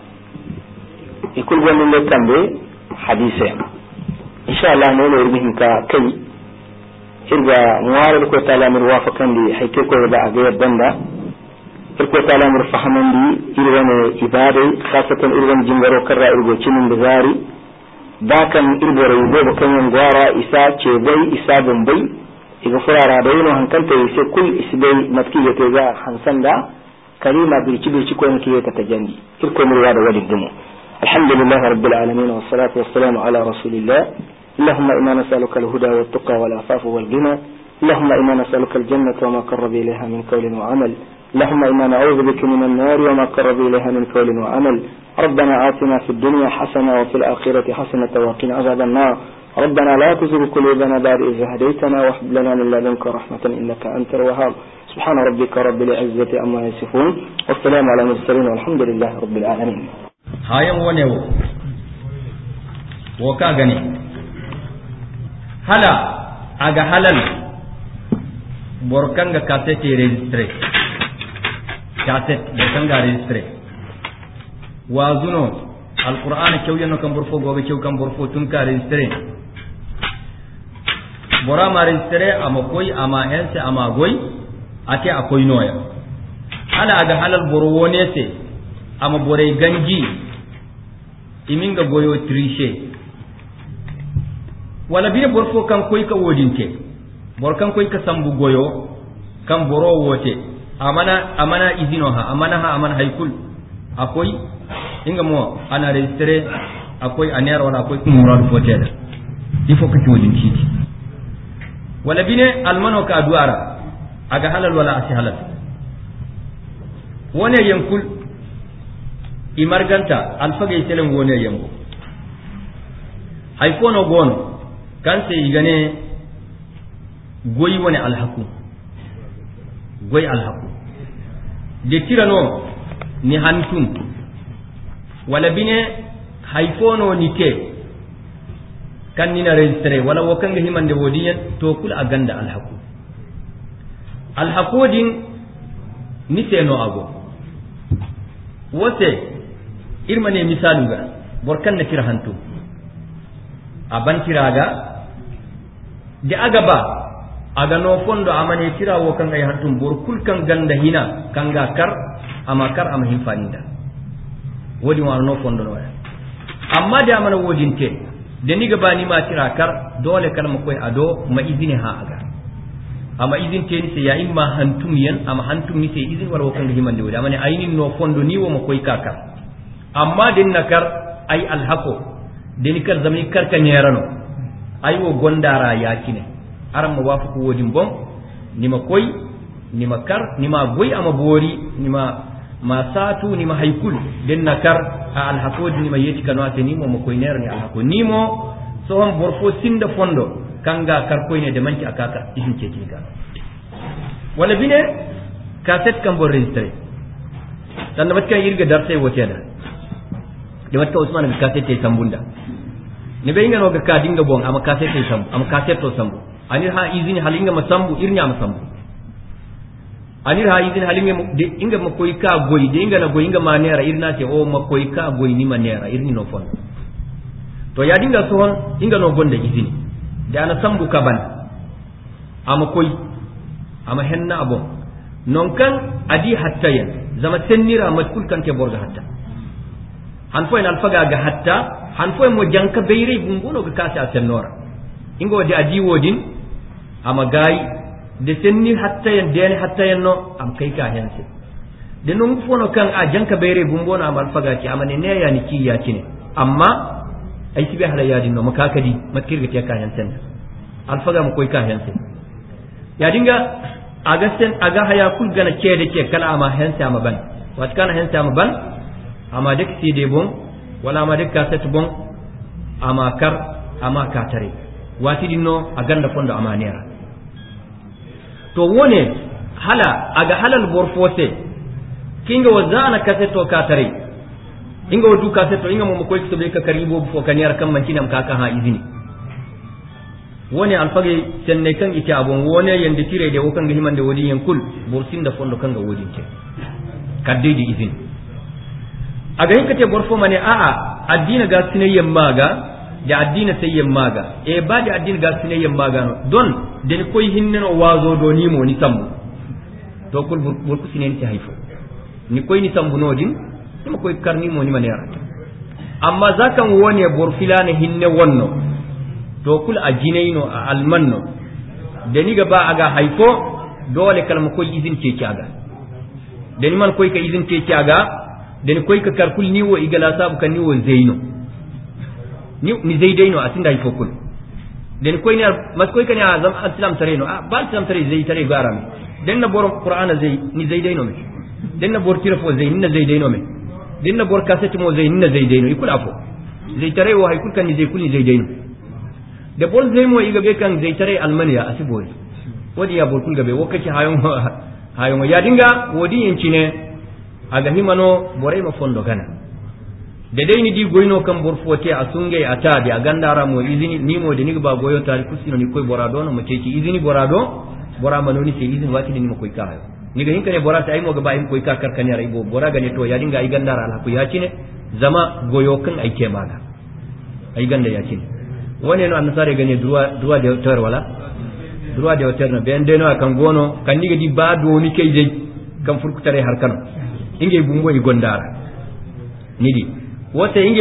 ikul wannan da kan be hadisi insha Allah ne ne rubihin ka kai irga muwaral ko ta'ala mir wafakan di haike ko da aga yadda irko ta'ala mir fahaman di irwane ibade khasatan irwan jingaro karra irgo cinin da zari bakan irbore yugo bakan yan gwara isa ce bai isa bombai iga furara da yino hankanta sai kul isbai matki yake ga hansan da kalima birci ko yake ta tajanni irko mirwa da wadin dumu alhamdulillah rabbil alamin wassalatu wassalamu ala rasulillah اللهم إنا نسألك الهدى والتقى والعفاف والغنى اللهم إنا نسألك الجنة وما قرب إليها من قول وعمل اللهم إنا نعوذ بك من النار وما قرب إليها من قول وعمل ربنا آتنا في الدنيا حسنة وفي الآخرة حسنة وقنا عذاب النار ربنا لا تزغ قلوبنا بعد إذ هديتنا وهب لنا من لدنك رحمة إنك أنت الوهاب سبحان ربك رب العزة عما يصفون والسلام على المرسلين والحمد لله رب العالمين هاي ونيو وكاغني هلا aga halal borkanga cassette registre cassette borkanga registre wazuno alquran kew yenno kam borfo gobe kew kam borfo tun ka registre bora ma registre ama koy ama hense ama goy ate akoy noya ala aga halal boro wonese ama bore ganji iminga goyo triche wala bine borfo kan koy ka wodinte bor kan koy ka sambu goyo kan boro wote amana izino ha amana haykul akoy inga mo ana registre akoy aner wala akoy murad foteda il faut que tu wodin citi wala bine almano ka duara aga halal wala asi halal wone yankul imarganta alfage selen wone yanko hayfono gono kanse igane goyi woni alhaku goyi alhaku de tirano ni hantum wala bine hayfono nite kan nina registre wala wokanga himande wodiyen to kul aganda alhaku din ni seno ago wote irmane misaluga borkan na tira hantum aban tiraga de agaba aga no fondo amane tira wo kanga hantum bor kul kan ganda hina kanga kar ama himfaninda wodi wa no fondo no amma de amana wodinte de ni gaba ni ma tira kar dole kar mu koy ado ma izini ha aga ama izin te ni se ya imma hantum yan ama hantum ni se izin war wo kanga himande wodi amane ayinin no fondo ni wo ma koy kaka amma din nakar ay alhaqo deni kar zamani kar ka nyerano ay wo gondara yakine aram mo wafu ko wodi bom nima koy nima kar nima goy ama bori nima ma satu nima haykul den nakar alhaqo nima yeti kanu ateni mo koy ner ni alhaqo nimo so hon borfo sinda fondo kanga kar koy ne de manki akaka izin ceti ga wala bine cassette kam bo registre tan bat kan irga darse woteda de wat ka Usman ga cassette sambunda ne be inga no ga ka dinga bon ama cassette sambu ama cassette to sambu anir ha izini halinga masambu irnya masambu anir ha izini halinga de inga makoy ka goy de inga na goy inga manera irna te o makoy ka goy ni manera irni no fon to ya dinga sohon inga no gonda izini da ana sambu kaban ama koy ama henna abo non kan adi hatta yan zama tennira matkul kan ke borga hatta han fo en alfaga ga hatta han fo mo janka beyre bungono ga kasi asennora ingo de adi wodin ama gay de senni hatta yan de hatta yan no am kai ka hense de non fono kan a janka beyre bungono am alfaga ki amane ne ya ni ki ya kine amma ay tibe hala yadin no makakadi matkirga te ka hense alfaga mo koy ka hense ya dinga agasten aga haya kul gana cede ce kala ama hense ama ban wat kana hense ama ban ama dek CD bon wala ama dek cassette bon ama kar ama katare wati dinno aganda fondo ama nera to wone hala aga halal borfose kinga wazana cassette to katare inga wadu cassette to inga mo ko to be ka karibo fo kaniyar kan mantinam kaka ha izini wone alfage senne kan ite abon wone yande tire de wokan ga himande wodi yen kul bursin da fondo kan ga wodi te kadde di izin aga hinkate borfo mane a addina ga sinayyan maga da addina sayyan maga e ba da addina ga sinayyan maga no don den koy hinneno wazo do ni mo ni sambu to kul burku sinen ti hayfo ni koy ni sambu nodin ni koy karni mo ni mane yarata amma zakan wone borfilane hinne wonno to kul a jinaino a almanno da ni gaba aga haifo dole kalma koy izin ce aga da ni man koy ka izin ce aga da ni koy ka karkul niwo igala sabu kan niwo zaino ni zaidaino a tinda haifo kul da ni koy ne mas koy kan ya zam islam tare no ba islam tare zai tare gara me dan na bor qur'ana zai ni zaidaino me dan na bor tirafo zai ni zaidaino me dan na bor kasati mo zai ni zaidaino ikul afo zai tare wa haikul kan ni zai kul ni zaidaino da bol zai mo iga be kan zai tare almaniya asibori wodi ya bol kun gabe wokaci hayon ya dinga wodi yanci ne aga himano bore ma fondo gana da dai ni di goyno kan bor fote a sungai ata bi a gandara mo izini ni mo de ni ba goyo tari kusino ni koy borado no mo ceci izini borado bora manoni se izini wati ni mo koy kayo ni ga hinkane bora ta ay mo ga ba ay koy ka karkani ara ibo bora ga ne to ya dinga ay gandara ala ko ya cine zama goyo kan aike maga ai ganda yakin wani no annasare gane duwa da tawar wala duwa da tawar na ben deno kan gono kan diga di ba do ni kai dai kan furkutare har kan inge bumbo i gondara nidi wote inge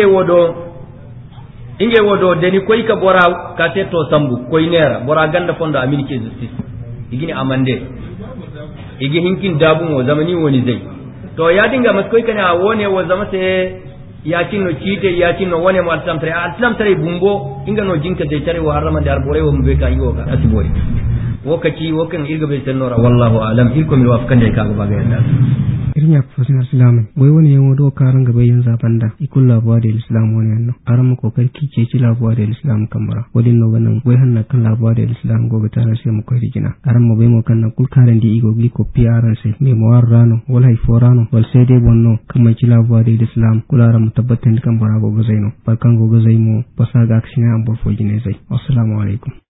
wodo deni koy ka bora ka teto sambu koy nera bora ganda fondo amerique justice igini amande igi hinkin dabu mo zamani woni zai to ya dinga maskoy kana wone wo zamate yakin no cite yakin no wone mo aslam tare bumbo inga no jinka dai tare wa harama da arbore wo mbe ka yiwo ka asibori wokaci wokan irga be sanora wallahu alam ilko mi wafkan dai kaga baga yanda irnya professional islam boy woni yemo do karan ga bayin zabanda ikulla buwa da islam woni anno aram ko karki ce ci labuwa da islam kamara wadin no ganan boy hanna kan labuwa da islam go ga tana sai mu koy rigina aram mo be mo kan na kul karan di igo gli ko piaran sai me mo warrano wala iforano wal sai dai bonno kamma ci labuwa da islam kula ram tabbatan kan bara go zaino barkan go zaimo basaga aksina am bo fojine zai assalamu alaikum